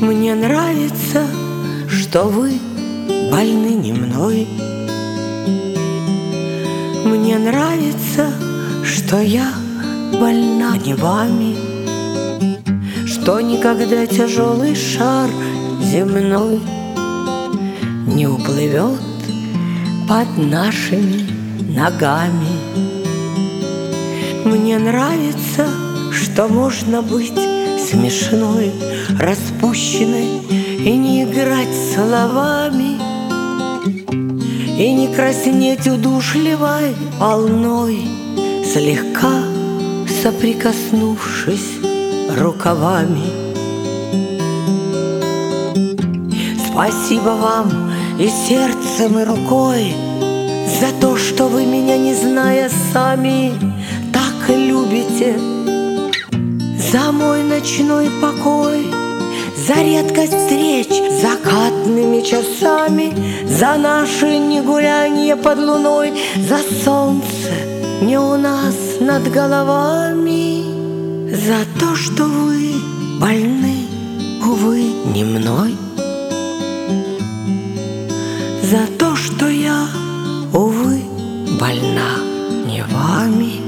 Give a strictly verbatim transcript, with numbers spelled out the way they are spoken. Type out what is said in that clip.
Мне нравится, что вы больны не мной. Мне нравится, что я больна не вами, что никогда тяжелый шар земной не уплывет под нашими ногами. Мне нравится, что можно быть смешной, распущенной и не играть словами, и не краснеть удушливой волной, слегка соприкоснувшись рукавами. Спасибо вам и сердцем, и рукой за то, что вы меня, не зная сами, так любите, за мой ночной покой, за редкость встреч закатными часами, за наши негулянье под луной, за солнце не у нас над головами, за то, что вы больны, увы, не мной, за то, что я, увы, больна не вами.